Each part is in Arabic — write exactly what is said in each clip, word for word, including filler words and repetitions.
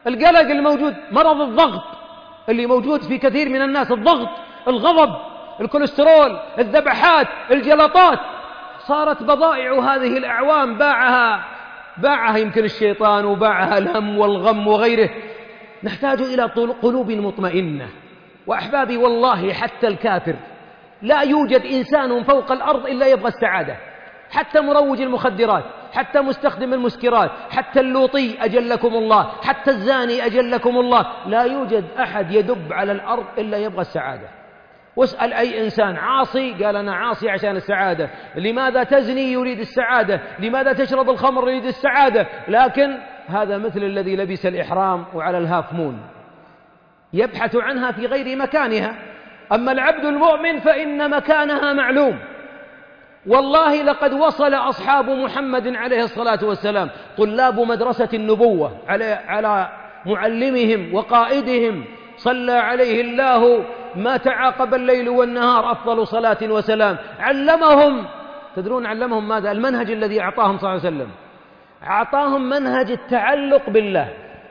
القلق الموجود، مرض الضغط اللي موجود في كثير من الناس، الضغط، الغضب، الكوليسترول، الذبحات، الجلطات، صارت بضائع هذه الأعوام باعها باعها يمكن الشيطان وباعها الهم والغم وغيره. نحتاج إلى قلوب مطمئنة. وأحبابي والله حتى الكافر لا يوجد إنسان فوق الأرض إلا يبغى السعادة، حتى مروج المخدرات، حتى مستخدم المسكرات، حتى اللوطي أجلكم الله، حتى الزاني أجلكم الله، لا يوجد أحد يدب على الأرض إلا يبغى السعادة. واسأل أي إنسان عاصي قال أنا عاصي عشان السعادة. لماذا تزني؟ يريد السعادة. لماذا تشرب الخمر؟ يريد السعادة. لكن هذا مثل الذي لبس الإحرام وعلى الهاف مون، يبحث عنها في غير مكانها. أما العبد المؤمن فإن مكانها معلوم. والله لقد وصل أصحاب محمد عليه الصلاة والسلام طلاب مدرسة النبوة على على معلمهم وقائدهم صلى عليه الله ما تعاقب الليل والنهار أفضل صلاة وسلام، علمهم. تدرون علمهم ماذا؟ المنهج الذي أعطاهم صلى الله عليه وسلم، أعطاهم منهج التعلق بالله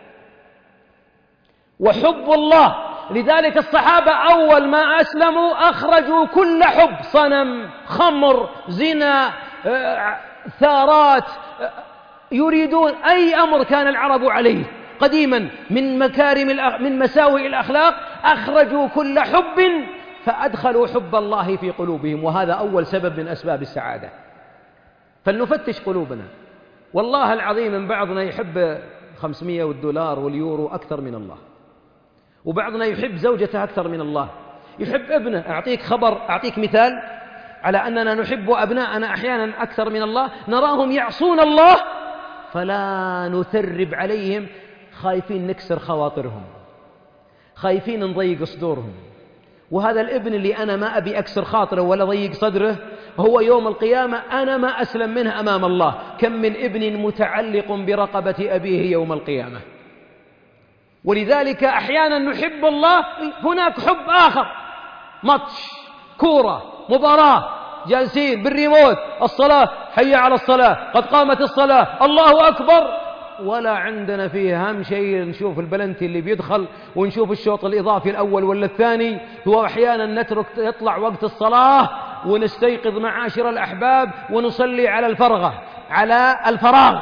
وحب الله. لذلك الصحابة أول ما أسلموا أخرجوا كل حب، صنم، خمر، زنا، ثارات، يريدون أي أمر كان العرب عليه قديما من مكارم من مساوئ الأخلاق، أخرجوا كل حب فأدخلوا حب الله في قلوبهم، وهذا أول سبب من أسباب السعادة. فلنفتش قلوبنا. والله العظيم من بعضنا يحب خمسمائة والدولار واليورو أكثر من الله، وبعضنا يحب زوجته أكثر من الله، يحب ابنه. أعطيك خبر، أعطيك مثال على أننا نحب أبناءنا أحيانا أكثر من الله، نراهم يعصون الله فلا نثرب عليهم، خايفين نكسر خواطرهم، خايفين نضيق صدورهم. وهذا الابن اللي أنا ما أبي أكسر خاطره ولا ضيق صدره، هو يوم القيامة أنا ما أسلم منه أمام الله. كم من ابن متعلق برقبة أبيه يوم القيامة. ولذلك أحيانا نحب الله، هناك حب آخر، ماتش، كورة، مباراة، جالسين بالريموت، الصلاة، حي على الصلاة، قد قامت الصلاة، الله أكبر، ولا عندنا فيه هم شيء. نشوف البلنتي اللي بيدخل ونشوف الشوط الإضافي الأول ولا الثاني، وأحيانا نترك يطلع وقت الصلاة ونستيقظ معاشر الأحباب ونصلي على الفرغة على الفراغ.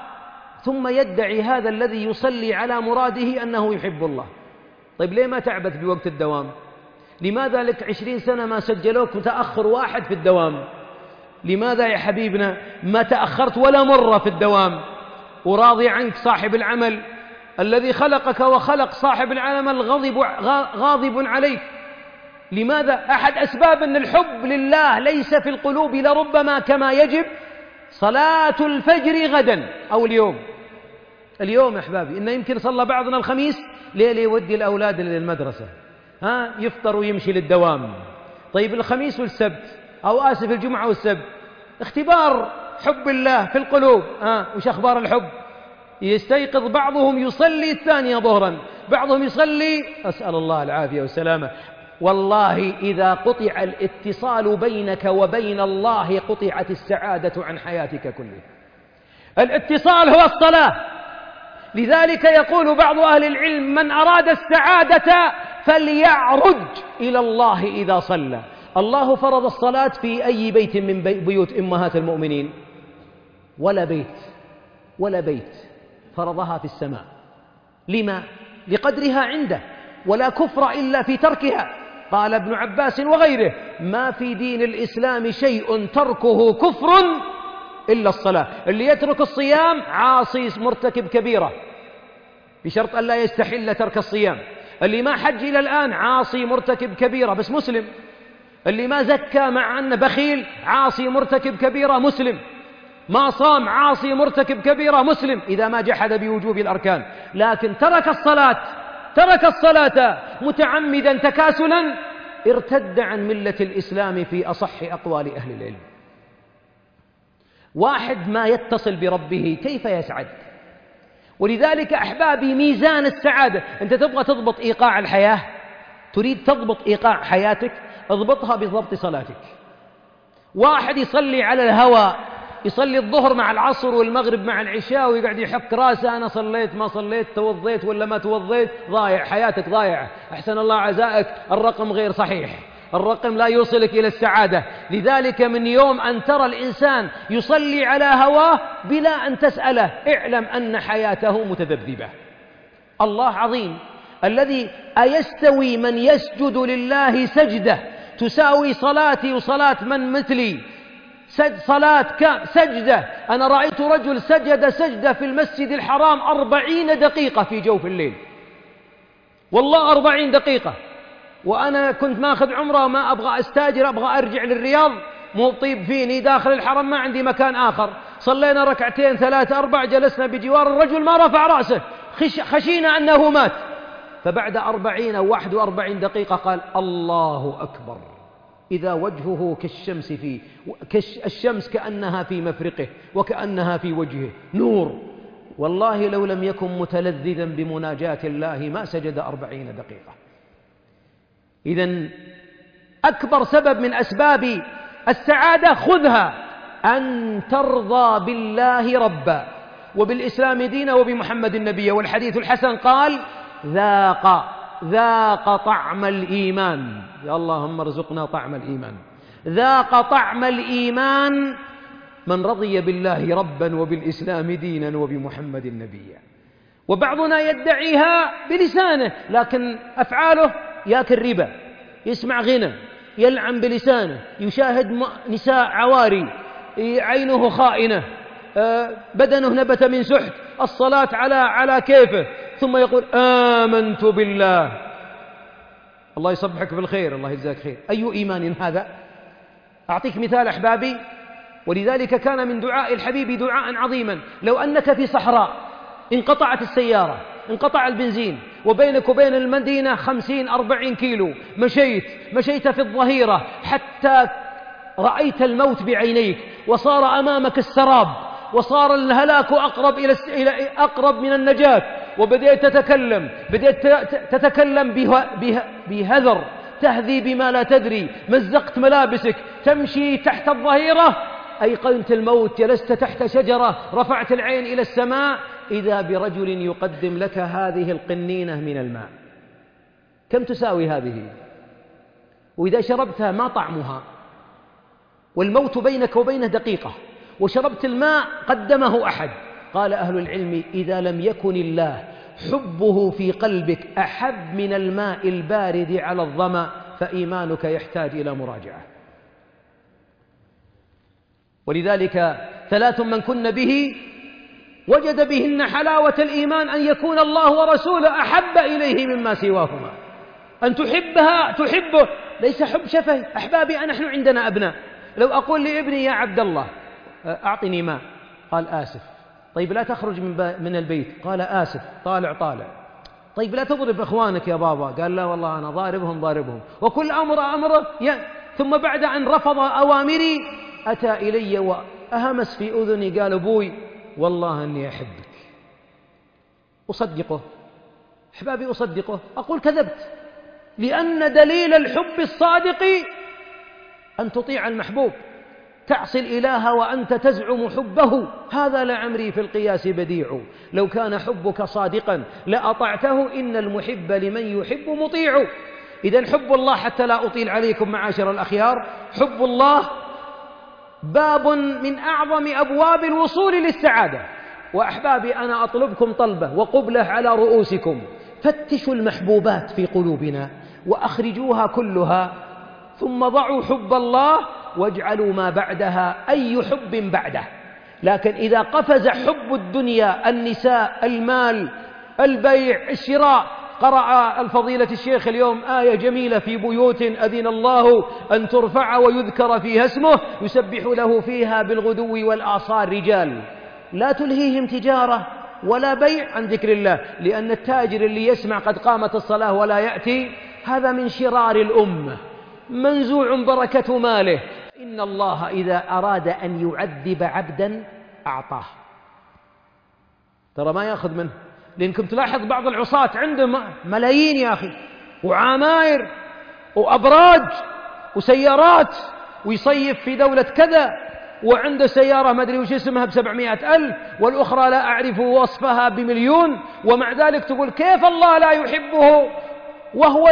ثم يدعي هذا الذي يصلي على مراده أنه يحب الله. طيب ليه ما تعبت بوقت الدوام؟ لماذا لك عشرين سنة ما سجلوك متأخر واحد في الدوام؟ لماذا يا حبيبنا ما تأخرت ولا مرة في الدوام؟ وراضي عنك صاحب العمل الذي خلقك وخلق صاحب العمل غضب, غاضب عليك. لماذا؟ أحد أسباب أن الحب لله ليس في القلوب لربما كما يجب صلاة الفجر غدا أو اليوم. اليوم أحبابي إنه يمكن صلى بعضنا الخميس ليلة يودي الأولاد للمدرسة، ها يفطر ويمشي للدوام. طيب الخميس والسبت أو آسف الجمعة والسبت اختبار حب الله في القلوب، ها وش أخبار الحب؟ يستيقظ بعضهم يصلي الثانية ظهرا، بعضهم يصلي، أسأل الله العافية والسلامة. والله إذا قطع الاتصال بينك وبين الله قطعت السعادة عن حياتك كلها. الاتصال هو الصلاة. لذلك يقول بعض أهل العلم من أراد السعادة فليعرج إلى الله إذا صلى. الله فرض الصلاة في أي بيت من بيوت أمهات المؤمنين؟ ولا بيت ولا بيت فرضها في السماء. لما؟ لقدرها عنده، ولا كفر إلا في تركها. قال ابن عباس وغيره ما في دين الإسلام شيء تركه كفر إلا الصلاة. اللي يترك الصيام عاصي مرتكب كبيرة بشرط أن لا يستحل ترك الصيام. اللي ما حج إلى الآن عاصي مرتكب كبيرة بس مسلم. اللي ما زكى مع أنه بخيل عاصي مرتكب كبيرة مسلم. ما صام عاصي مرتكب كبيرة مسلم إذا ما جحد بوجوب الأركان. لكن ترك الصلاة ترك الصلاة متعمدا تكاسلا ارتد عن ملة الإسلام في أصح أقوال أهل العلم. واحد ما يتصل بربه كيف يسعد؟ ولذلك أحبابي ميزان السعادة، أنت تبغى تضبط إيقاع الحياة، تريد تضبط إيقاع حياتك، اضبطها بضبط صلاتك. واحد يصلي على الهوى يصلي الظهر مع العصر والمغرب مع العشاء ويقعد يحك راسه، أنا صليت ما صليت، توضيت ولا ما توضيت، ضايع، حياتك ضايعة، أحسن الله عزائك، الرقم غير صحيح، الرقم لا يوصلك إلى السعادة. لذلك من يوم أن ترى الإنسان يصلي على هواه بلا أن تسأله، اعلم أن حياته متذبذبة. الله عظيم الذي أيستوي من يسجد لله سجدة تساوي صلاتي وصلاة من مثلي سج صلاة كام سجدة. أنا رأيت رجل سجد سجدة في المسجد الحرام أربعين دقيقة في جوف الليل، والله أربعين دقيقة، وأنا كنت ماخذ عمره وما أبغى أستاجر، أبغى أرجع للرياض، مو طيب فيني داخل الحرم، ما عندي مكان آخر. صلينا ركعتين ثلاثة أربع، جلسنا بجوار الرجل ما رفع رأسه، خش خشينا أنه مات. فبعد أربعين أو واحد وأربعين دقيقة قال الله أكبر، إذا وجهه كالشمس في كش الشمس كأنها في مفرقه وكأنها في وجهه نور. والله لو لم يكن متلذذا بمناجاة الله ما سجد أربعين دقيقة. إذن أكبر سبب من أسباب السعادة خذها، أن ترضى بالله ربا وبالإسلام دينا وبمحمد نبيا. والحديث الحسن قال ذاق ذاق طعم الإيمان، يا اللهم ارزقنا طعم الإيمان، ذاق طعم الإيمان من رضي بالله ربا وبالإسلام دينا وبمحمد نبيا. وبعضنا يدعيها بلسانه لكن أفعاله ياكل ربا، يسمع غنى، يلعن بلسانه، يشاهد نساء عواري، عينه خائنة، بدنه نبت من سحت، الصلاة على على كيفه، ثم يقول آمنت بالله. الله يصبحك بالخير، الله يجزاك خير. أي إيمان هذا؟ أعطيك مثال أحبابي، ولذلك كان من دعاء الحبيب دعاء عظيما. لو أنك في صحراء انقطعت السيارة، انقطع البنزين، وبينك وبين المدينة خمسين أربعين كيلو، مشيت مشيت في الظهيرة حتى رأيت الموت بعينيك، وصار أمامك السراب، وصار الهلاك أقرب إلى أقرب من النجاة، وبدأت تتكلم بدأت تتكلم بهذر، تهذي بما لا تدري، مزقت ملابسك، تمشي تحت الظهيرة، أيقنت الموت، جلست تحت شجرة، رفعت العين إلى السماء، إذا برجل يقدم لك هذه القنينة من الماء. كم تساوي هذه؟ وإذا شربتها ما طعمها؟ والموت بينك وبينه دقيقة، وشربت الماء قدمه أحد. قال أهل العلم إذا لم يكن الله حبه في قلبك أحب من الماء البارد على الظمأ فإيمانك يحتاج إلى مراجعة. ولذلك ثلاث من كن به وجد بهن حلاوة الإيمان، أن يكون الله ورسوله أحب إليه مما سواهما، أن تحبها تحبه، ليس حب شفهي. أحبابي نحن عندنا أبناء، لو أقول لابني يا عبد الله أعطني ماء، قال آسف. طيب لا تخرج من البيت، قال آسف. طالع طالع. طيب لا تضرب إخوانك يا بابا، قال لا والله أنا ضاربهم ضاربهم. وكل أمر أمره. ثم بعد أن رفض أوامري أتى إلي وأهمس في أذني قال أبوي والله أني أحبك. أصدقه أحبابي، أصدقه، أقول كذبت، لأن دليل الحب الصادق أن تطيع المحبوب، تعصي الإله وأنت تزعم حبه، هذا لعمري في القياس بديع، لو كان حبك صادقا لأطعته، إن المحب لمن يحب مطيع. إذن حب الله، حتى لا أطيل عليكم معاشر الأخيار، حب الله باب من أعظم أبواب الوصول للسعادة. وأحبابي أنا أطلبكم طلبة وقبلة على رؤوسكم، فتشوا المحبوبات في قلوبنا وأخرجوها كلها، ثم ضعوا حب الله واجعلوا ما بعدها أي حب بعده. لكن إذا قفز حب الدنيا، النساء، المال، البيع، الشراء، قرأ الفضيلة الشيخ اليوم آية جميلة في بيوت أذن الله أن ترفع ويذكر فيها اسمه يسبح له فيها بالغدو والآصال رجال لا تلهيهم تجارة ولا بيع عن ذكر الله. لأن التاجر اللي يسمع قد قامت الصلاة ولا يأتي، هذا من شرار الأمة، منزوع بركة ماله. إن الله إذا أراد أن يعذب عبدا أعطاه، ترى ما يأخذ منه. لأنكم تلاحظ بعض العصاة عندهم ملايين يا أخي، وعماير وأبراج وسيارات، ويصيف في دولة كذا وعنده سيارة ما أدري وش اسمها بسبعمائة ألف، والأخرى لا أعرف وصفها بمليون، ومع ذلك تقول كيف الله لا يحبه وهو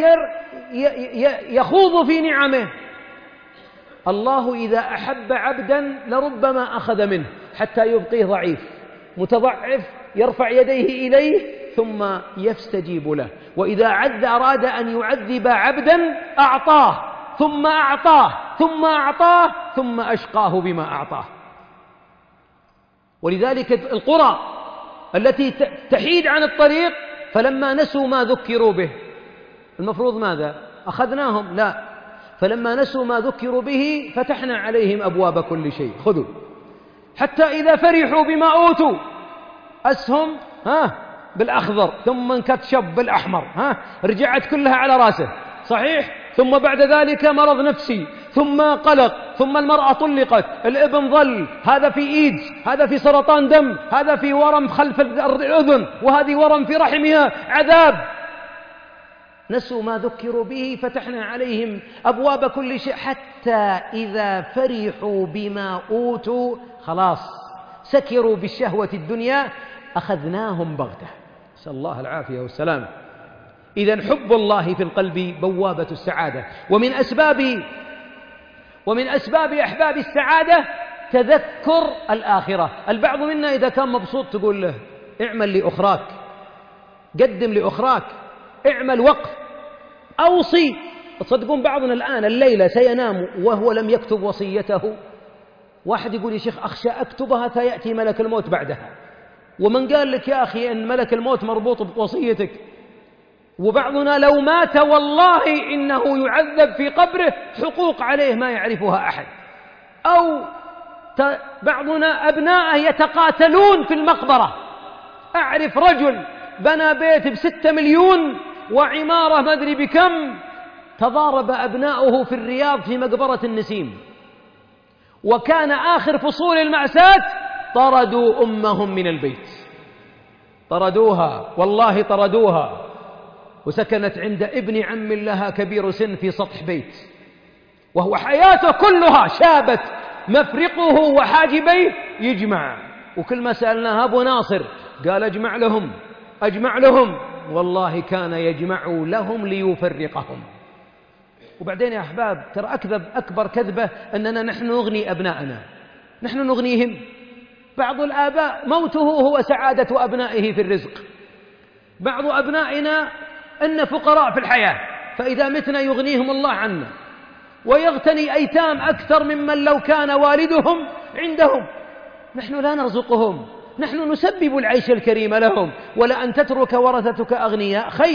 يخوض في نعمه. الله إذا أحب عبدا لربما أخذ منه حتى يبقيه ضعيف متضعف يرفع يديه إليه ثم يستجيب له، وإذا عد أراد أن يعذب عبدا أعطاه ثم أعطاه ثم أعطاه ثم أشقاه بما أعطاه. ولذلك القرى التي تحيد عن الطريق فلما نسوا ما ذكروا به المفروض ماذا؟ أخذناهم؟ لا، فلما نسوا ما ذكروا به فتحنا عليهم أبواب كل شيء، خذوا. حتى إذا فرحوا بما أوتوا أسهم ها بالأخضر ثم انكتشف بالأحمر، ها رجعت كلها على راسه، صحيح؟ ثم بعد ذلك مرض نفسي، ثم قلق، ثم المرأة طلقت، الابن ظل، هذا في إيدز، هذا في سرطان دم، هذا في ورم خلف الأذن، وهذه ورم في رحمها، عذاب. نسوا ما ذكروا به فتحنا عليهم أبواب كل شيء، حتى إذا فرحوا بما أوتوا خلاص سكروا بالشهوة الدنيا أخذناهم بغتة، نسأل الله العافية والسلام. إذن حب الله في القلب بوابة السعادة، ومن أسباب ومن أسباب أحباب السعادة تذكر الآخرة. البعض منا إذا كان مبسوط تقول له اعمل لأخراك، قدم لأخراك، اعمل وقف، أوصي. تصدقون بعضنا الآن الليلة سينام وهو لم يكتب وصيته. واحد يقول يا شيخ أخشى أكتبها فيأتي ملك الموت بعدها. ومن قال لك يا أخي أن ملك الموت مربوط بوصيتك؟ وبعضنا لو مات والله إنه يعذب في قبره حقوق عليه ما يعرفها أحد. أو بعضنا أبناءه يتقاتلون في المقبرة. أعرف رجل بنى بيت بستة مليون وعمارة ما أدري بكم، تضارب أبناؤه في الرياض في مقبرة النسيم، وكان آخر فصول المأساة طردوا أمهم من البيت، طردوها والله طردوها، وسكنت عند ابن عم لها كبير سن في سطح بيت، وهو حياته كلها شابت مفرقه وحاجبيه يجمع. وكل ما سألناه أبو ناصر قال أجمع لهم أجمع لهم، والله كان يجمع لهم ليفرقهم. وبعدين يا أحباب ترى أكذب أكبر كذبة أننا نحن نغني أبناءنا، نحن نغنيهم. بعض الآباء موته هو سعادة أبنائه في الرزق. بعض أبنائنا أن فقراء في الحياة، فإذا متنا يغنيهم الله عنا، ويغتني أيتام أكثر ممن لو كان والدهم عندهم. نحن لا نرزقهم، نحن نسبب العيش الكريم لهم. ولأن تترك ورثتك أغنياء خير.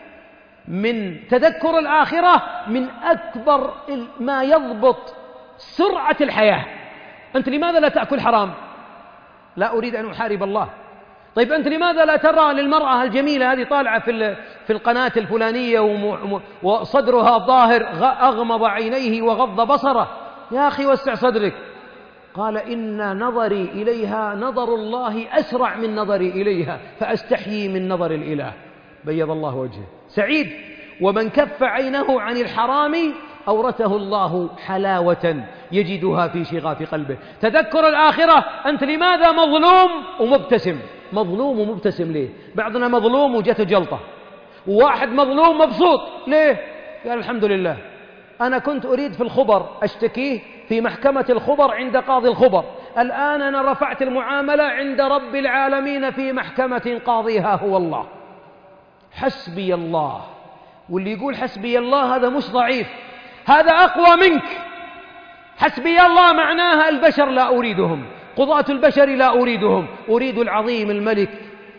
من تذكر الآخرة من أكبر ما يضبط سرعة الحياة. أنت لماذا لا تأكل حرام؟ لا أريد أن أحارب الله. طيب أنت لماذا لا ترى للمرأة الجميلة هذه طالعة في في القناة الفلانية وصدرها ظاهر أغمض عينيه وغض بصره؟ يا أخي وسع صدرك. قال إن نظري إليها نظر الله أسرع من نظري إليها فأستحيي من نظر الإله. بيض الله وجهه. سعيد. ومن كف عينه عن الحرام أورثه الله حلاوة يجدها في شغاف قلبه. تذكر الآخرة. أنت لماذا مظلوم ومبتسم؟ مظلوم ومبتسم ليه؟ بعضنا مظلوم وجته جلطة، وواحد مظلوم مبسوط ليه؟ قال الحمد لله. أنا كنت أريد في الخبر أشتكيه في محكمة الخبر عند قاضي الخبر، الآن أنا رفعت المعاملة عند رب العالمين في محكمة قاضيها هو الله. حسبي الله. واللي يقول حسبي الله هذا مش ضعيف، هذا أقوى منك. حسبي الله معناها البشر لا أريدهم، قضاة البشر لا أريدهم، أريد العظيم الملك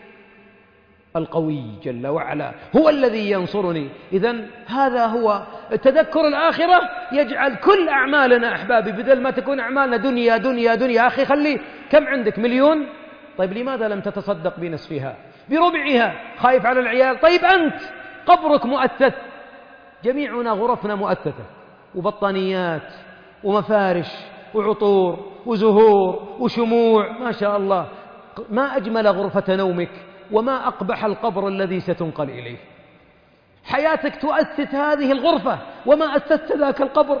القوي جل وعلا هو الذي ينصرني. إذن هذا هو تذكر الآخرة. يجعل كل أعمالنا أحبابي بدل ما تكون أعمالنا دنيا دنيا دنيا. أخي خلي كم عندك؟ مليون؟ طيب لماذا لم تتصدق بنصفها بربعها؟ خايف على العيال؟ طيب أنت قبرك مؤثث، جميعنا غرفنا مؤثثة وبطانيات ومفارش وعطور وزهور وشموع، ما شاء الله. ما أجمل غرفة نومك وما أقبح القبر الذي ستنقل إليه. حياتك تؤسس هذه الغرفة وما أسست ذاك القبر.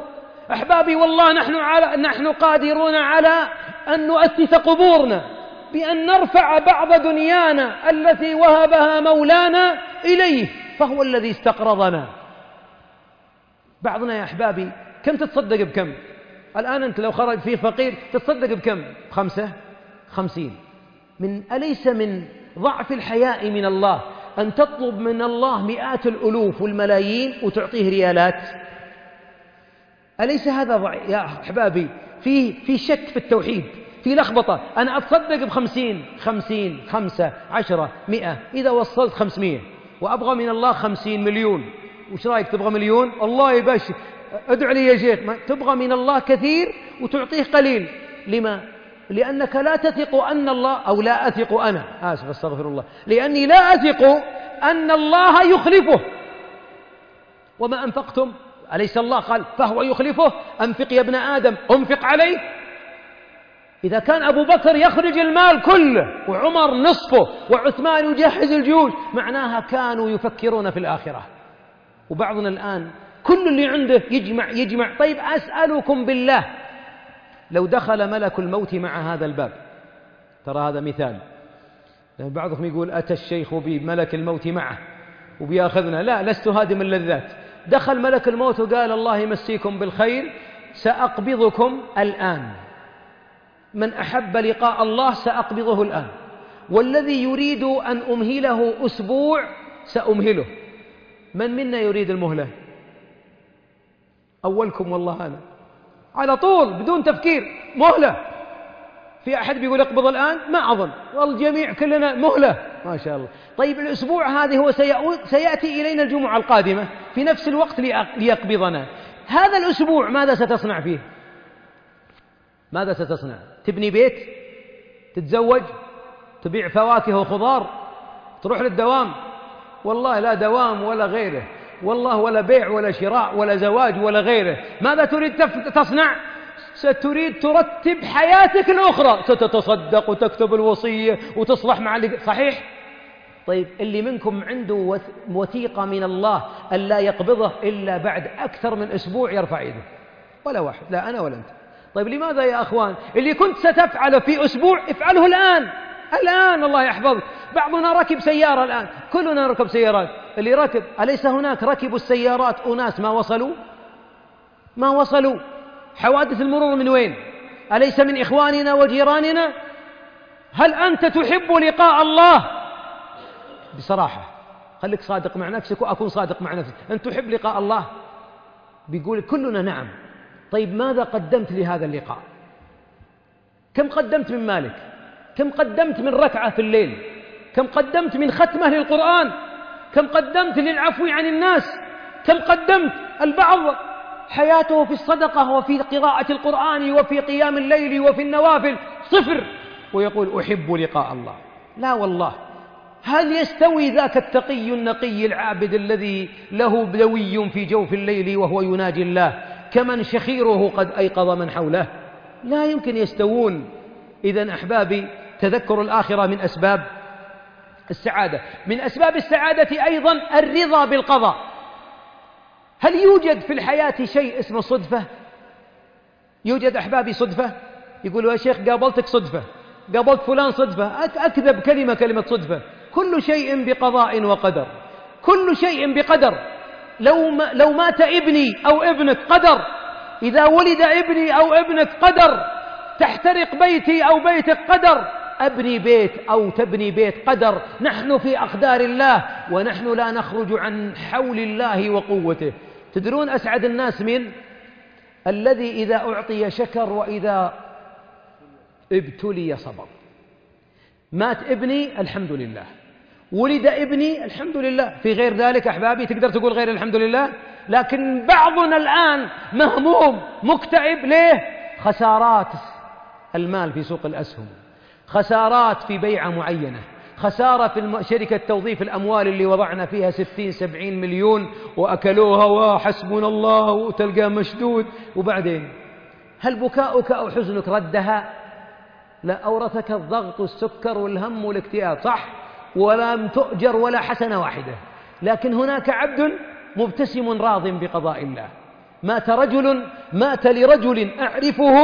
أحبابي والله نحن, على نحن قادرون على أن نؤسس قبورنا بأن نرفع بعض دنيانا التي وهبها مولانا إليه، فهو الذي استقرضنا. بعضنا يا أحبابي كم تتصدق بكم؟ الآن أنت لو خرج في فقير تتصدق بكم؟ خمسة خمسين. من أليس من ضعف الحياء من الله أن تطلب من الله مئات الألوف والملايين وتعطيه ريالات؟ أليس هذا ضعف يا أحبابي؟ في في شك في التوحيد، في لخبطة. أنا أتصدق بخمسين خمسين خمسة عشرة مئة، إذا وصلت خمسمية وأبغى من الله خمسين مليون، وش رأيك؟ تبغى مليون؟ الله يبشر، ادع لي يا شيخ. تبغى من الله كثير وتعطيه قليل. لما؟ لأنك لا تثق أن الله، أو لا أثق أنا آسف استغفر الله، لأني لا أثق أن الله يخلفه. وما أنفقتم، أليس الله قال فهو يخلفه؟ أنفق يا ابن آدم أنفق عليه. إذا كان أبو بكر يخرج المال كله وعمر نصفه وعثمان يجهز الجيوش، معناها كانوا يفكرون في الآخرة. وبعضنا الآن كل اللي عنده يجمع يجمع. طيب أسألكم بالله، لو دخل ملك الموت مع هذا الباب، ترى هذا مثال، بعضهم يقول أتى الشيخ بملك الموت معه وبياخذنا، لا، لست هادم اللذات. دخل ملك الموت وقال الله يمسيكم بالخير سأقبضكم الآن، من أحب لقاء الله سأقبضه الآن، والذي يريد أن أمهله أسبوع سأمهله. من منا يريد المهلة؟ أولكم والله أنا، على طول بدون تفكير مهلة. في أحد بيقول اقبض الآن؟ ما أظن، والجميع كلنا مهلة ما شاء الله. طيب الأسبوع هذه هو سيأتي إلينا الجمعة القادمة في نفس الوقت ليقبضنا. هذا الأسبوع ماذا ستصنع فيه؟ ماذا ستصنع؟ تبني بيت؟ تتزوج؟ تبيع فواكه وخضار؟ تروح للدوام؟ والله لا دوام ولا غيره، والله ولا بيع ولا شراء ولا زواج ولا غيره. ماذا تريد تصنع؟ ستريد ترتب حياتك الأخرى، ستتصدق وتكتب الوصية وتصلح مع اللي صحيح. طيب اللي منكم عنده وثيقة من الله ألا يقبضه إلا بعد أكثر من أسبوع يرفع يده؟ ولا واحد، لا أنا ولا أنت. طيب لماذا يا أخوان؟ اللي كنت ستفعله في أسبوع افعله الآن، الآن الله يحفظك. بعضنا ركب سيارة الآن، كلنا نركب سيارات. اللي ركب، أليس هناك ركبوا السيارات أناس ما وصلوا؟ ما وصلوا. حوادث المرور من وين؟ أليس من إخواننا وجيراننا؟ هل أنت تحب لقاء الله؟ بصراحة خليك صادق مع نفسك وأكون صادق مع نفسك. أنت تحب لقاء الله؟ بيقول كلنا نعم. طيب ماذا قدمت لهذا اللقاء؟ كم قدمت من مالك؟ كم قدمت من ركعة في الليل؟ كم قدمت من ختمة للقرآن؟ كم قدمت للعفو عن الناس؟ كم قدمت؟ البعض حياته في الصدقة وفي قراءة القرآن وفي قيام الليل وفي النوافل صفر، ويقول أحب لقاء الله. لا والله. هل يستوي ذاك التقي النقي العابد الذي له بدوي في جوف الليل وهو يناجي الله كمن شخيره قد أيقظ من حوله؟ لا يمكن يستوون. إذن أحبابي، تذكر الآخرة من أسباب السعادة. من أسباب السعادة أيضا الرضا بالقضاء. هل يوجد في الحياة شيء اسمه صدفة؟ يوجد أحبابي صدفة؟ يقولوا يا شيخ قابلتك صدفة، قابلت فلان صدفة. أكذب كلمة كلمة صدفة. كل شيء بقضاء وقدر، كل شيء بقدر. لو, ما لو مات ابني أو ابنك قدر، إذا ولد ابني أو ابنك قدر، تحترق بيتي أو بيتك قدر، أبني بيت أو تبني بيت قدر. نحن في أقدار الله ونحن لا نخرج عن حول الله وقوته. تدرون أسعد الناس من؟ الذي إذا أعطي شكر وإذا ابتلي صبر. مات ابني الحمد لله، ولد ابني الحمد لله. في غير ذلك أحبابي تقدر تقول غير الحمد لله؟ لكن بعضنا الآن مهموم مكتئب. ليه؟ خسارات المال في سوق الأسهم، خسارات في بيعة معينة، خسارة في شركة توظيف الأموال اللي وضعنا فيها ستين سبعين مليون وأكلوها وحسبنا الله وتلقى مشدود. وبعدين هل بكاؤك أو حزنك ردها؟ لا، أورثك الضغط والسكر والهم والاكتئاب، صح؟ ولم تؤجر ولا حسنة واحدة. لكن هناك عبد مبتسم راض بقضاء الله. مات رجل مات لرجل أعرفه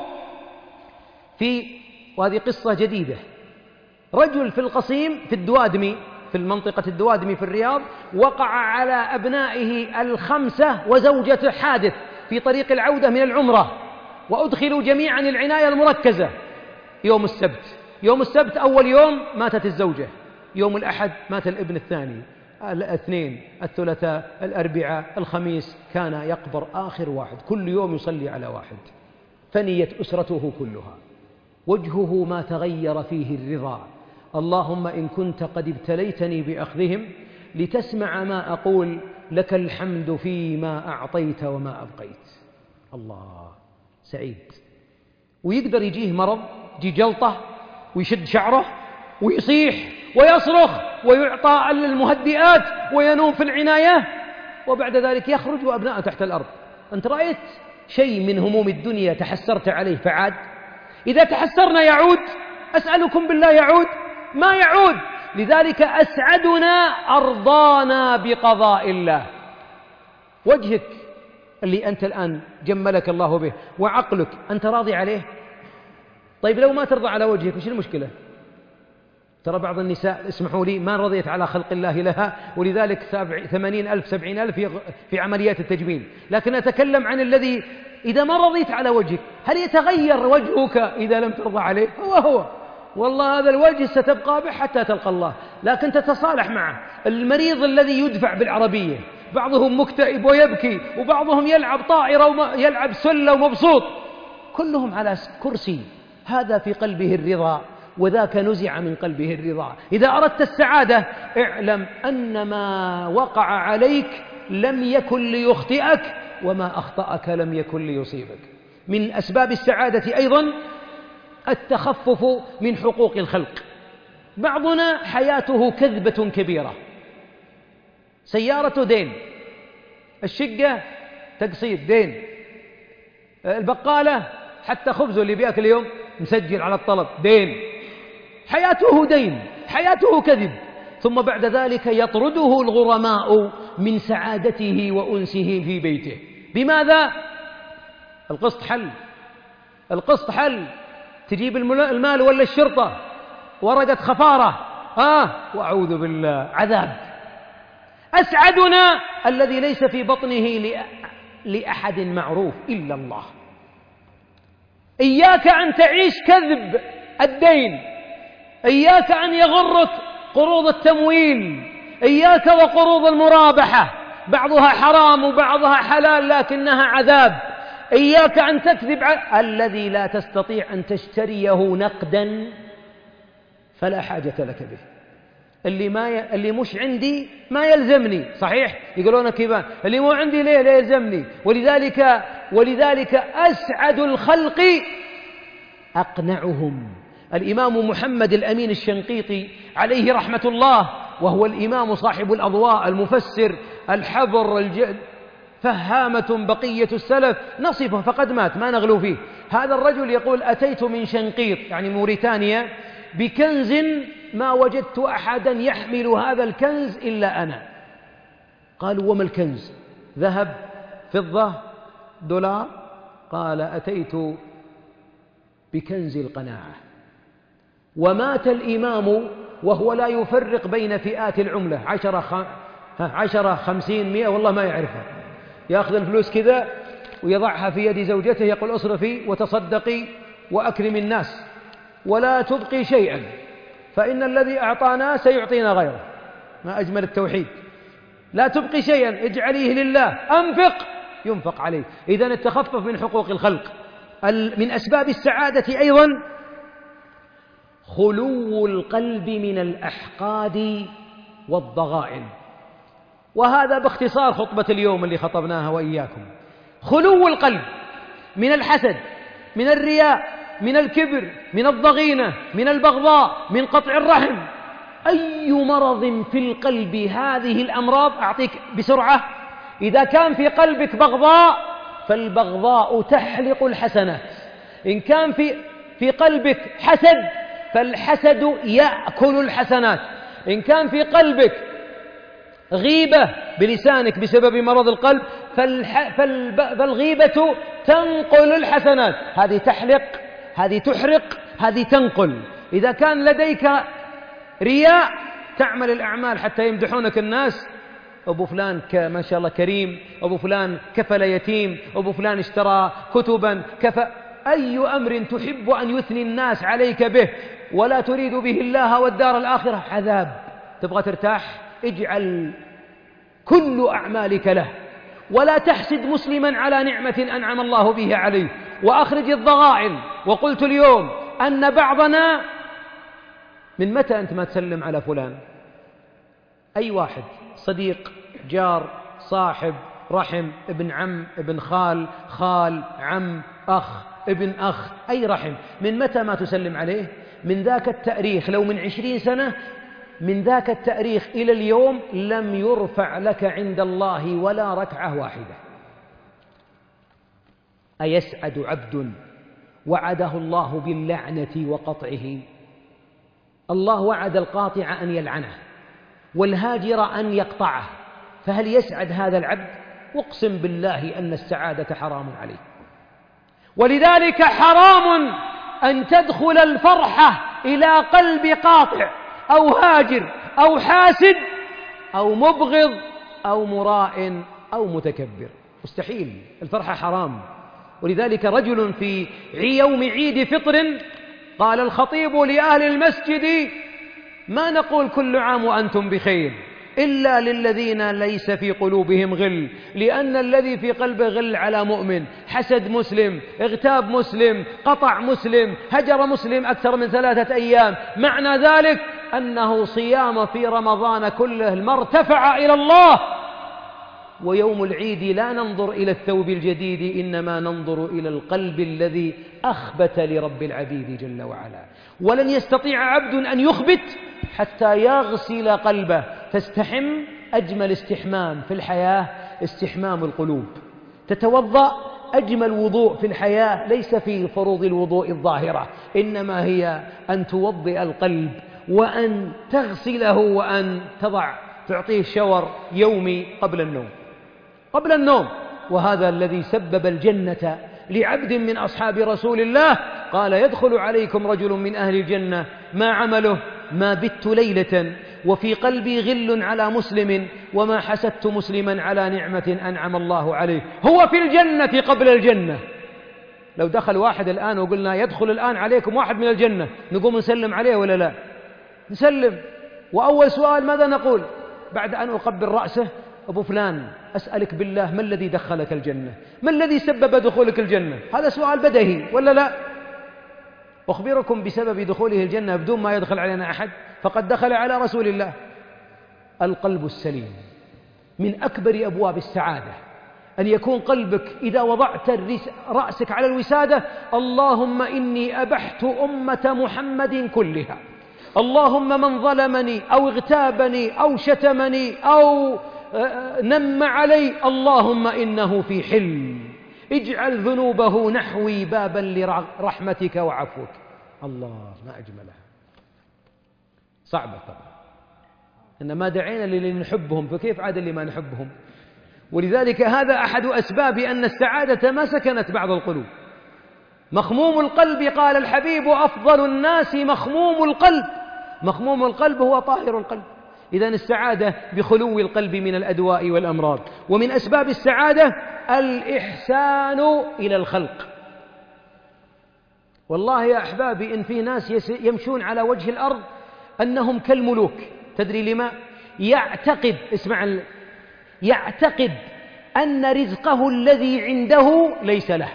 في، وهذه قصة جديدة، رجل في القصيم في الدوادمي، في المنطقة الدوادمي في الرياض، وقع على أبنائه الخمسة وزوجته حادث في طريق العودة من العمرة، وأدخلوا جميعا العناية المركزة يوم السبت. يوم السبت أول يوم ماتت الزوجة، يوم الأحد مات الابن الثاني، الاثنين، الثلاثاء، الأربعاء، الخميس كان يقبر آخر واحد، كل يوم يصلي على واحد. فنيت أسرته كلها، وجهه ما تغير فيه الرضا. اللهم إن كنت قد ابتليتني بأخذهم لتسمع ما أقول، لك الحمد فيما أعطيت وما أبقيت. الله، سعيد. ويقدر يجيه مرض، يجي جلطة ويشد شعره ويصيح ويصرخ ويعطى المهدئات وينوم في العناية، وبعد ذلك يخرج وأبناءه تحت الأرض. أنت رأيت شيء من هموم الدنيا تحسرت عليه فعاد؟ إذا تحسرنا يعود؟ أسألكم بالله يعود؟ ما يعود. لذلك أسعدنا أرضانا بقضاء الله. وجهك اللي أنت الآن جملك الله به وعقلك، أنت راضي عليه؟ طيب لو ما ترضى على وجهك وش المشكلة؟ ترى بعض النساء، اسمحوا لي، ما رضيت على خلق الله لها، ولذلك ثمانين ألف سبعين ألف في عمليات التجميل. لكن أتكلم عن الذي إذا ما رضيت على وجهك، هل يتغير وجهك إذا لم ترضى عليه؟ هو هو والله هذا الوجه ستبقى به حتى تلقى الله، لكن تتصالح معه. المريض الذي يدفع بالعربية، بعضهم مكتئب ويبكي، وبعضهم يلعب طائرة ويلعب سلة ومبسوط، كلهم على كرسي، هذا في قلبه الرضا وذاك نزع من قلبه الرضا. إذا أردت السعادة اعلم أن ما وقع عليك لم يكن ليخطئك، وما أخطأك لم يكن ليصيبك. من أسباب السعادة أيضا التخفف من حقوق الخلق. بعضنا حياته كذبة كبيرة، سيارته دين، الشقة تقسيط دين، البقالة حتى خبزه اللي بيأكل اليوم مسجل على الطلب دين، حياته دين، حياته كذب. ثم بعد ذلك يطرده الغرماء من سعادته وأنسه في بيته. بماذا؟ القسط حل، القسط حل، تجيب المال ولا الشرطة، ورقة خفارة، آه وأعوذ بالله عذاب. أسعدنا الذي ليس في بطنه لأحد معروف إلا الله. إياك أن تعيش كذب الدين، إياك أن يغرك قروض التمويل، إياك وقروض المرابحة، بعضها حرام وبعضها حلال لكنها عذاب. إياك أن تكذب على الذي لا تستطيع أن تشتريه نقدا فلا حاجة لك به. اللي ما ي... اللي مش عندي ما يلزمني، صحيح يقولون كذا، اللي مو عندي ليه لا يلزمني. ولذلك ولذلك أسعد الخلق أقنعهم. الإمام محمد الأمين الشنقيطي عليه رحمة الله، وهو الإمام صاحب الأضواء المفسر الحبر الجد فهامة بقية السلف، نصفه فقد مات ما نغلو فيه. هذا الرجل يقول: أتيت من شنقيط يعني موريتانيا بكنز ما وجدت أحدا يحمل هذا الكنز إلا أنا. قالوا: وما الكنز؟ ذهب، فضة، دولار؟ قال: أتيت بكنز القناعة. ومات الإمام وهو لا يفرق بين فئات العملة، عشرة, خ... عشرة خمسين مئة والله ما يعرفها، يأخذ الفلوس كذا ويضعها في يد زوجته، يقول: أصرفي وتصدقي وأكرم الناس ولا تبقي شيئا، فإن الذي أعطانا سيعطينا غيره. ما أجمل التوحيد. لا تبقي شيئا، اجعليه لله، أنفق ينفق عليه. إذن التخفف من حقوق الخلق. من أسباب السعادة أيضا خلو القلب من الأحقاد والضغائن، وهذا باختصار خطبة اليوم اللي خطبناها وإياكم. خلو القلب من الحسد، من الرياء، من الكبر، من الضغينة، من البغضاء، من قطع الرحم. أي مرض في القلب هذه الأمراض أعطيك بسرعة. إذا كان في قلبك بغضاء فالبغضاء تحلق الحسنات، إن كان في في قلبك حسد فالحسد يأكل الحسنات، إن كان في قلبك غيبة بلسانك بسبب مرض القلب، فالغيبة تنقل الحسنات، هذه تحلق، هذه تحرق، هذه تنقل. إذا كان لديك رياء تعمل الأعمال حتى يمدحونك الناس، أبو فلان ما شاء الله كريم، أبو فلان كفل يتيم، أبو فلان اشترى كتبا، كفى أي أمر تحب أن يثني الناس عليك به ولا تريد به الله والدار الآخرة عذاب. تبغى ترتاح؟ اجعل كل أعمالك له، ولا تحسد مسلما على نعمة أنعم الله به عليه، وأخرج الضغائن. وقلت اليوم أن بعضنا، من متى أنت ما تسلم على فلان؟ أي واحد، صديق، جار، صاحب، رحم، ابن عم، ابن خال، خال، عم، أخ، ابن أخ، أي رحم، من متى ما تسلم عليه؟ من ذاك التاريخ، لو من عشرين سنة، من ذاك التاريخ إلى اليوم لم يرفع لك عند الله ولا ركعة واحدة. أيسعد عبد وعده الله باللعنة وقطعه؟ الله وعد القاطع أن يلعنه والهاجر أن يقطعه، فهل يسعد هذا العبد؟ أقسم بالله أن السعادة حرام عليه. ولذلك حرام أن تدخل الفرحة إلى قلب قاطع أو هاجر أو حاسد أو مبغض أو مراء أو متكبر، مستحيل، الفرحة حرام. ولذلك رجل في يوم عيد فطر قال الخطيب لأهل المسجد: ما نقول كل عام وأنتم بخير إلا للذين ليس في قلوبهم غل، لأن الذي في قلبه غل على مؤمن حسد مسلم، اغتاب مسلم، قطع مسلم، هجر مسلم أكثر من ثلاثة أيام، معنى ذلك أنه صيام في رمضان كله ما ارتفع إلى الله. ويوم العيد لا ننظر إلى الثوب الجديد، إنما ننظر إلى القلب الذي أخبت لرب العبيد جل وعلا. ولن يستطيع عبد أن يخبت حتى يغسل قلبه. تستحم، أجمل استحمام في الحياة استحمام القلوب. تتوضأ، أجمل وضوء في الحياة ليس في فروض الوضوء الظاهرة، إنما هي أن توضئ القلب وأن تغسله وأن تضع تعطيه شاور يومي قبل النوم، قبل النوم. وهذا الذي سبب الجنة لعبد من أصحاب رسول الله، قال: يدخل عليكم رجل من أهل الجنة ما عمله؟ ما بت ليلة وفي قلبي غل على مسلم وما حسدت مسلما على نعمة أنعم الله عليه. هو في الجنة قبل الجنة. لو دخل واحد الآن وقلنا يدخل الآن عليكم واحد من الجنة، نقوم نسلم عليه ولا لا؟ نسلم. وأول سؤال ماذا نقول بعد أن أقبل رأسه؟ أبو فلان، أسألك بالله ما الذي دخلك الجنة؟ ما الذي سبب دخولك الجنة؟ هذا سؤال بديهي ولا لا؟ أخبركم بسبب دخوله الجنة بدون ما يدخل علينا أحد، فقد دخل على رسول الله. القلب السليم من أكبر أبواب السعادة، أن يكون قلبك إذا وضعت رأسك على الوسادة: اللهم إني أبحت أمة محمد كلها، اللهم من ظلمني أو اغتابني أو شتمني أو نم علي اللهم إنه في حل، اجعل ذنوبه نحوي بابا لرحمتك وعفوك. الله، ما أجملها. صعبة طبعا، إنما دعينا للي نحبهم، فكيف عاد اللي ما نحبهم؟ ولذلك هذا أحد أسباب أن السعادة ما سكنت بعض القلوب. مخموم القلب، قال الحبيب: أفضل الناس مخموم القلب. مخموم القلب هو طاهر القلب. إذن السعادة بخلو القلب من الأدواء والأمراض. ومن أسباب السعادة الإحسان إلى الخلق. والله يا أحبابي إن في ناس يمشون على وجه الأرض أنهم كالملوك. تدري لما؟ يعتقد، اسمع، يعتقد أن رزقه الذي عنده ليس له.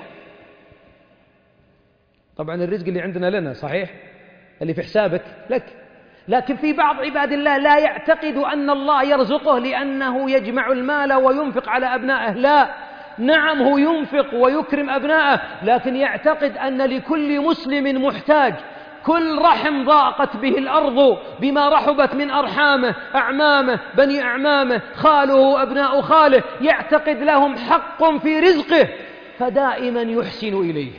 طبعا الرزق اللي عندنا لنا صحيح، اللي في حسابك لك، لكن في بعض عباد الله لا يعتقد أن الله يرزقه لأنه يجمع المال وينفق على أبنائه. لا، نعم هو ينفق ويكرم أبنائه، لكن يعتقد أن لكل مسلم محتاج. كل رحم ضاقت به الأرض بما رحبت من أرحامه، أعمامه، بني أعمامه، خاله، أبناء خاله، يعتقد لهم حق في رزقه فدائما يحسن إليه.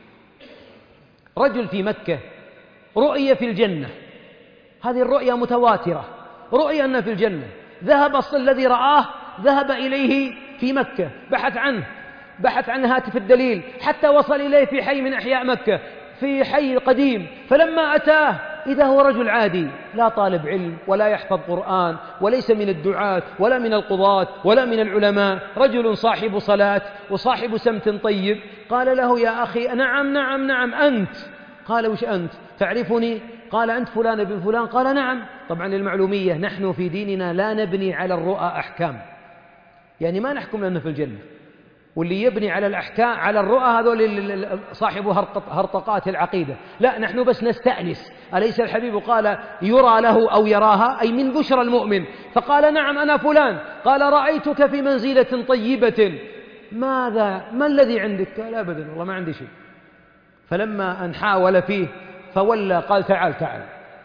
رجل في مكة رؤية في الجنة، هذه الرؤية متواترة، رؤية أن في الجنة، ذهب الذي رآه ذهب إليه في مكة، بحث عنه، بحث عن هاتف الدليل حتى وصل إليه في حي من أحياء مكة، في حي قديم. فلما أتاه إذا هو رجل عادي، لا طالب علم ولا يحفظ قرآن وليس من الدعاة ولا من القضاة ولا من العلماء، رجل صاحب صلاة وصاحب سمت طيب. قال له: يا أخي نعم نعم نعم أنت. قال: وش أنت؟ تعرفني؟ قال: أنت فلان بن فلان. قال: نعم. طبعا للمعلومية، نحن في ديننا لا نبني على الرؤى أحكام، يعني ما نحكم أنه في الجنة، واللي يبني على الأحكام على الرؤى هذول صاحب هرطقات العقيدة. لا، نحن بس نستأنس. أليس الحبيب قال: يرى له أو يراها، أي من بشرى المؤمن. فقال: نعم أنا فلان. قال: رأيتك في منزلة طيبة، ماذا ما الذي عندك؟ قال: أبدا والله ما عندي شيء. فلما أن حاول فيه فولى قال: تعال تعال،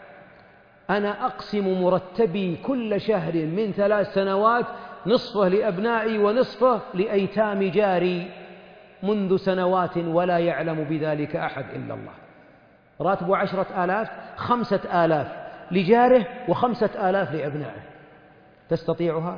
أنا أقسم مرتبي كل شهر من ثلاث سنوات نصفه لأبنائي ونصفه لأيتام جاري منذ سنوات ولا يعلم بذلك أحد إلا الله. راتبه عشرة آلاف، خمسة آلاف لجاره وخمسة آلاف لأبنائه. تستطيعها؟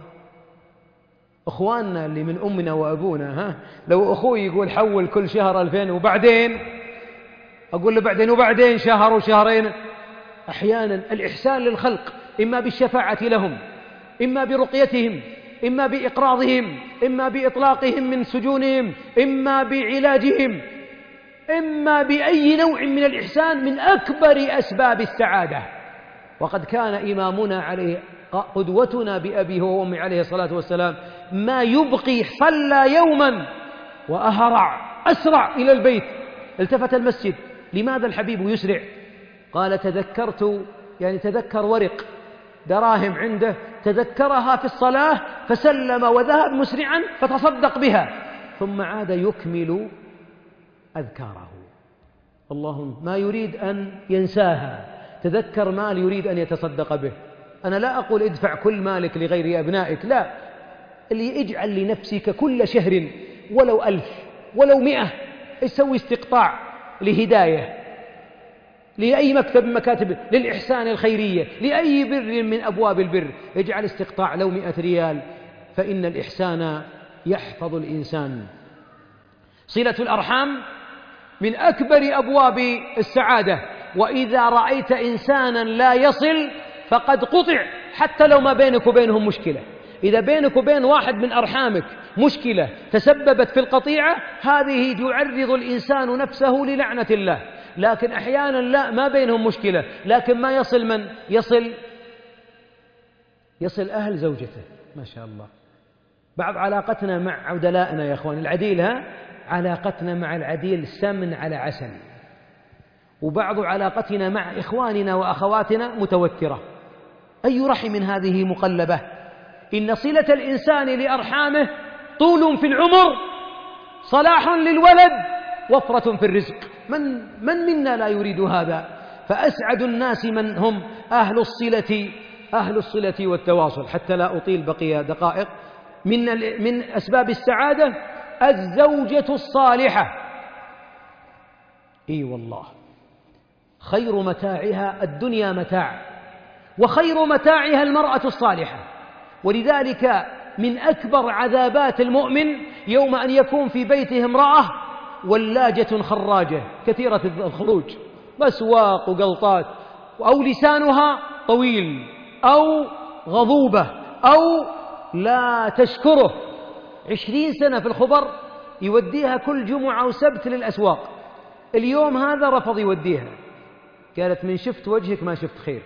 أخواننا اللي من أمنا وأبونا، ها لو أخوي يقول حول كل شهر ألفين وبعدين أقول له بعدين وبعدين شهر وشهرين. أحيانا الإحسان للخلق إما بالشفاعة لهم، إما برقيتهم، إما بإقراضهم، إما بإطلاقهم من سجونهم، إما بعلاجهم، إما بأي نوع من الإحسان، من أكبر أسباب السعادة. وقد كان إمامنا عليه قدوتنا بأبيه وأمي عليه الصلاة والسلام ما يبقي صلى يوما وأهرع أسرع إلى البيت، التفت المسجد. لماذا الحبيب يسرع؟ قال: تذكرت، يعني تذكر ورق دراهم عنده، تذكرها في الصلاة فسلم وذهب مسرعا فتصدق بها، ثم عاد يكمل أذكاره. اللهم ما يريد أن ينساها، تذكر مال يريد أن يتصدق به. أنا لا أقول ادفع كل مالك لغير أبنائك، لا، اللي اجعل لنفسك كل شهر ولو ألف ولو مئة، يسوي استقطاع لهداية، لأي مكتب من مكاتب للإحسان الخيرية، لأي بر من أبواب البر، اجعل استقطاع لو مئة ريال، فإن الإحسان يحفظ الإنسان. صلة الأرحام من أكبر أبواب السعادة، وإذا رأيت إنسانا لا يصل فقد قطع، حتى لو ما بينك وبينهم مشكلة. إذا بينك وبين واحد من أرحامك مشكلة تسببت في القطيعة، هذه يعرض الإنسان نفسه للعنة الله. لكن أحيانا لا، ما بينهم مشكلة، لكن ما يصل من يصل يصل أهل زوجته، ما شاء الله. بعض علاقتنا مع عدلائنا يا أخوان العديل، ها علاقتنا مع العديل سمن على عسل، وبعض علاقتنا مع إخواننا وأخواتنا متوترة. أي رحم هذه مقلبة. إن صلة الإنسان لأرحامه طول في العمر، صلاح للولد، وفرة في الرزق. من من منا لا يريد هذا؟ فأسعد الناس من هم أهل الصلة، أهل الصلة والتواصل. حتى لا أطيل بقي دقائق، من من أسباب السعادة الزوجة الصالحة. إي والله، خير متاعها الدنيا متاع، وخير متاعها المرأة الصالحة. ولذلك من أكبر عذابات المؤمن يوم أن يكون في بيته امرأة ولاجة خراجة كثيرة الخروج، مسواق وقلطات، أو لسانها طويل، أو غضوبة، أو لا تشكره. عشرين سنة في الخبر يوديها كل جمعة وسبت للأسواق، اليوم هذا رفض يوديها، قالت: من شفت وجهك ما شفت خير.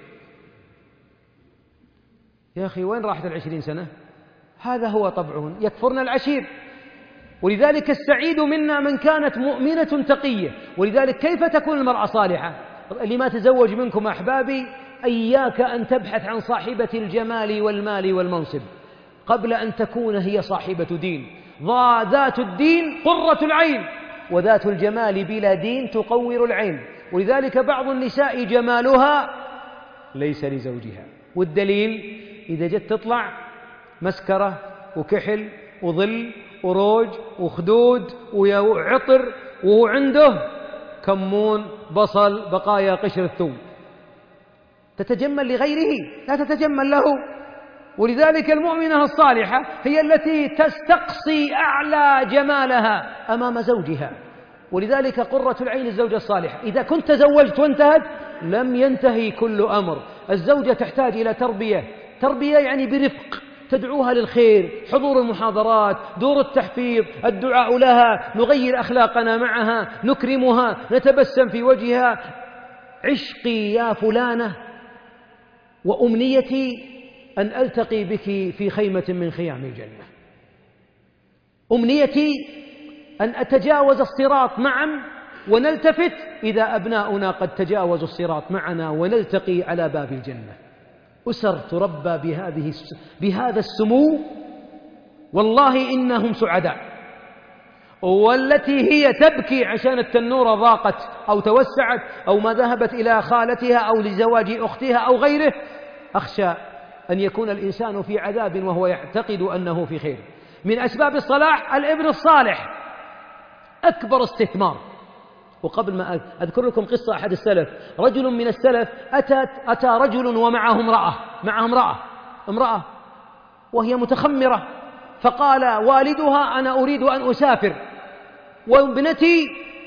يا أخي وين راحت العشرين سنة؟ هذا هو طبعهن، يكفرن العشير. ولذلك السعيد منا من كانت مؤمنة تقية. ولذلك كيف تكون المرأة صالحة؟ اللي ما تزوج منكم أحبابي، إياك أن تبحث عن صاحبة الجمال والمال والمنصب قبل أن تكون هي صاحبة دين. ذات الدين قرة العين، وذات الجمال بلا دين تقور العين. ولذلك بعض النساء جمالها ليس لزوجها، والدليل إذا جت تطلع مسكرة وكحل وظل وروج وخدود وعطر، وهو عنده كمون، بصل، بقايا قشر الثوم. تتجمل لغيره، لا تتجمل له. ولذلك المؤمنة الصالحة هي التي تستقصي أعلى جمالها أمام زوجها. ولذلك قرة العين الزوجة الصالحة. إذا كنت تزوجت وانتهت لم ينتهي كل أمر. الزوجة تحتاج إلى تربية، تربية يعني برفق، تدعوها للخير، حضور المحاضرات، دور التحفيظ، الدعاء لها، نغير أخلاقنا معها، نكرمها، نتبسم في وجهها. عشقي يا فلانة وأمنيتي أن ألتقي بك في خيمة من خيام الجنة. أمنيتي أن أتجاوز الصراط معا ونلتفت إذا أبناؤنا قد تجاوزوا الصراط معنا ونلتقي على باب الجنة. أسر تربى بهذه بهذا السمو والله إنهم سعداء. والتي هي تبكي عشان التنورة ضاقت أو توسعت أو ما ذهبت إلى خالتها أو لزواج أختها أو غيره، أخشى أن يكون الإنسان في عذاب وهو يعتقد أنه في خير. من أسباب الصلاح الابن الصالح، أكبر استثمار. وقبل ما أذكر لكم قصة أحد السلف، رجل من السلف أتى, أتى رجل ومعه امرأة معه امرأة امرأة وهي متخمرة، فقال والدها أنا أريد أن أسافر وابنتي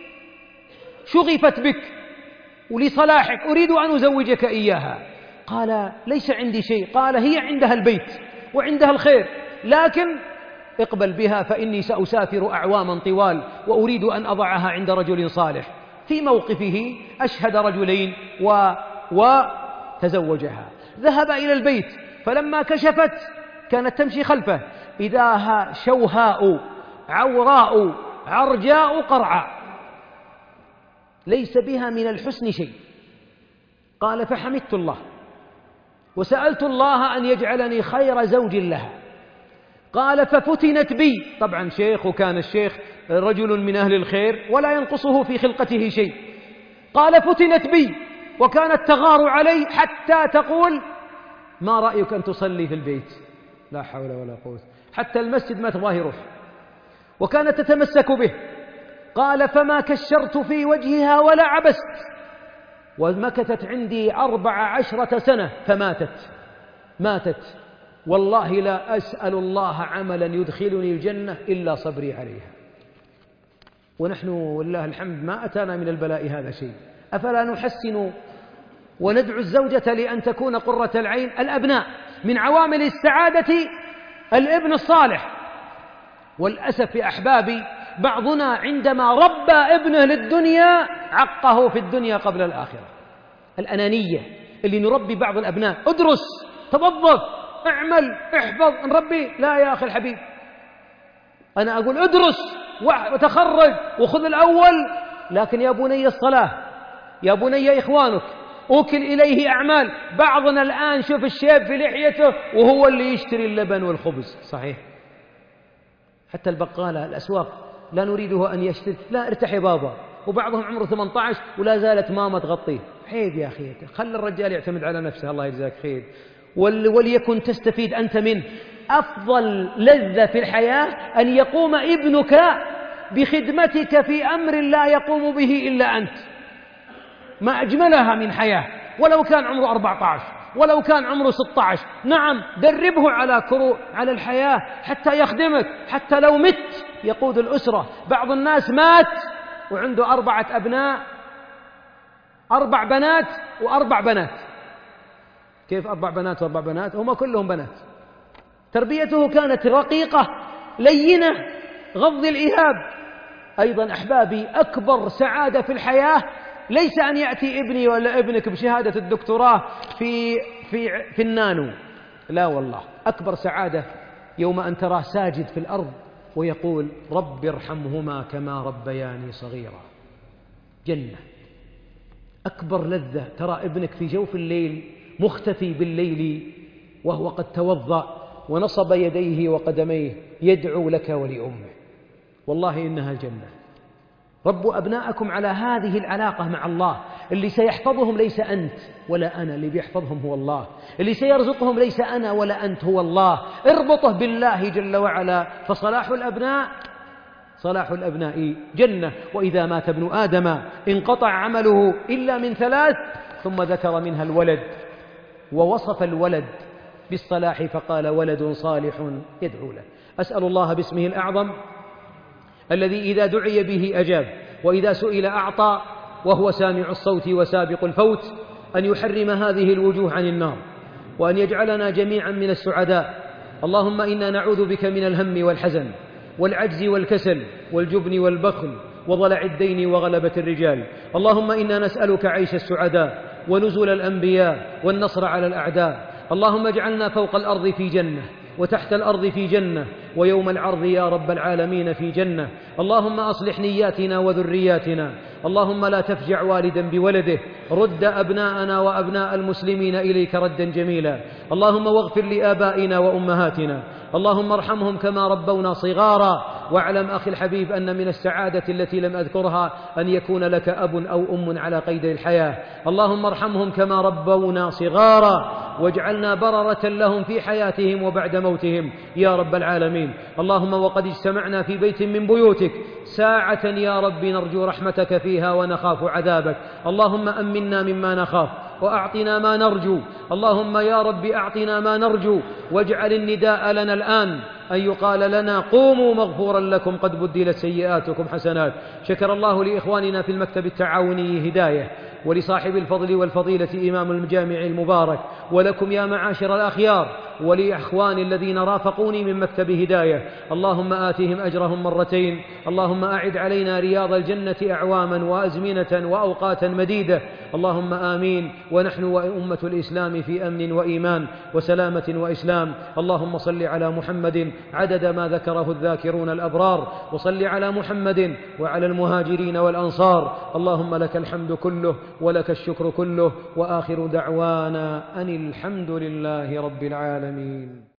شغفت بك ولصلاحك، أريد أن أزوجك إياها. قال ليس عندي شيء. قال هي عندها البيت وعندها الخير، لكن اقبل بها فإني سأسافر أعواما طوال وأريد أن أضعها عند رجل صالح. في موقفه أشهد رجلين و... وتزوجها. ذهب إلى البيت، فلما كشفت كانت تمشي خلفه، إذاها شوهاء عوراء عرجاء قرعاء ليس بها من الحسن شيء. قال فحمدت الله وسألت الله أن يجعلني خير زوج لها. قال ففتنت بي، طبعا شيخ وكان الشيخ رجل من أهل الخير ولا ينقصه في خلقته شيء. قال فتنت بي وكانت تغار علي حتى تقول ما رأيك أن تصلي في البيت؟ لا حول ولا قوة، حتى المسجد ما تبغاه يروح، وكانت تتمسك به. قال فما كشرت في وجهها ولا عبست، ومكثت عندي أربع عشرة سنة فماتت ماتت والله لا أسأل الله عملا يدخلني الجنة إلا صبري عليها. ونحن والله الحمد ما أتانا من البلاء هذا شيء. أفلا نحسن وندعو الزوجة لأن تكون قرة العين؟ الأبناء من عوامل السعادة الابن الصالح. والأسف يا أحبابي بعضنا عندما ربى ابنه للدنيا عقه في الدنيا قبل الآخرة. الأنانية اللي نربي بعض الأبناء، ادرس، توظف، اعمل، احفظ، نربي. لا يا أخي الحبيب، أنا أقول ادرس وتخرج وخذ الأول، لكن يا بني الصلاة، يا بني إخوانك، أوكل إليه أعمال. بعضنا الآن شوف الشيب في لحيته وهو اللي يشتري اللبن والخبز. صحيح، حتى البقالة الأسواق لا نريده أن يشتري. لا ارتاح يا بابا. وبعضهم عمره ثمانية عشر ولا زالت ماما تغطيه. عيب يا أخي، خل الرجال يعتمد على نفسه. الله يجزاك خير. وليكن تستفيد أنت منه. أفضل لذة في الحياة أن يقوم ابنك بخدمتك في أمر لا يقوم به إلا أنت. ما أجملها من حياة، ولو كان عمره أربعة عشر ولو كان عمره ستة عشر. نعم، دربه على كرو على الحياة حتى يخدمك، حتى لو مت يقود الأسرة. بعض الناس مات وعنده أربعة أبناء، أربع بنات وأربع بنات. كيف أربع بنات وأربع بنات؟ هما كلهم بنات. تربيته كانت رقيقة لينة غض الإهاب. أيضا أحبابي أكبر سعادة في الحياة ليس أن يأتي ابني ولا ابنك بشهادة الدكتوراه في, في, في النانو، لا والله. أكبر سعادة يوم أن تراه ساجد في الأرض ويقول رب ارحمهما كما ربياني صغيرا. جنة. أكبر لذة ترى ابنك في جوف الليل مختفي بالليل وهو قد توضأ ونصب يديه وقدميه يدعو لك ولأمه. والله إنها الجنة. ربوا أبناءكم على هذه العلاقة مع الله. اللي سيحفظهم ليس أنت ولا أنا، اللي بيحفظهم هو الله. اللي سيرزقهم ليس أنا ولا أنت، هو الله. اربطه بالله جل وعلا. فصلاح الأبناء صلاح الأبناء جنة. وإذا مات ابن آدم انقطع عمله إلا من ثلاث، ثم ذكر منها الولد، ووصف الولد بالصلاح فقال ولد صالح يدعو له. أسأل الله باسمه الأعظم الذي إذا دعي به أجاب وإذا سئل أعطى وهو سامع الصوت وسابق الفوت أن يحرم هذه الوجوه عن النار وأن يجعلنا جميعا من السعداء. اللهم إنا نعوذ بك من الهم والحزن والعجز والكسل والجبن والبخل وضلع الدين وغلبة الرجال. اللهم إنا نسألك عيش السعداء ونزل الأنبياء والنصر على الأعداء. اللهم اجعلنا فوق الأرض في جنة وتحت الأرض في جنة ويوم العرض يا رب العالمين في جنة. اللهم أصلح نياتنا وذرياتنا. اللهم لا تفجع والدا بولده. رد أبناءنا وأبناء المسلمين إليك ردا جميلا. اللهم واغفر لآبائنا وأمهاتنا. اللهم ارحمهم كما ربونا صغارا. واعلم أخي الحبيب أن من السعادة التي لم أذكرها أن يكون لك أب أو أم على قيد الحياة. اللهم ارحمهم كما ربونا صغارا واجعلنا بررة لهم في حياتهم وبعد موتهم يا رب العالمين. اللهم وقد اجتمعنا في بيت من بيوتك ساعة يا رب نرجو رحمتك فيها ونخاف عذابك. اللهم أمنا مما نخاف وأعطنا ما نرجو. اللهم يا رب أعطنا ما نرجو واجعل النداء لنا الآن أن يقال لنا قوموا مغفورا لكم قد بدلت سيئاتكم حسنات. شكر الله لإخواننا في المكتب التعاوني هداية ولصاحب الفضل والفضيلة إمام الجامع المبارك ولكم يا معاشر الأخيار ولأخواني الذين رافقوني من مكتب هداية. اللهم آتهم أجرهم مرتين. اللهم أعد علينا رياض الجنة أعواما وأزمنة وأوقاتا مديدة. اللهم آمين. ونحن وأمة الإسلام في أمن وإيمان وسلامة وإسلام. اللهم صل على محمد عدد ما ذكره الذاكرون الأبرار وصل على محمد وعلى المهاجرين والأنصار. اللهم لك الحمد كله ولك الشكر كله وآخر دعوانا أن الحمد لله رب العالمين.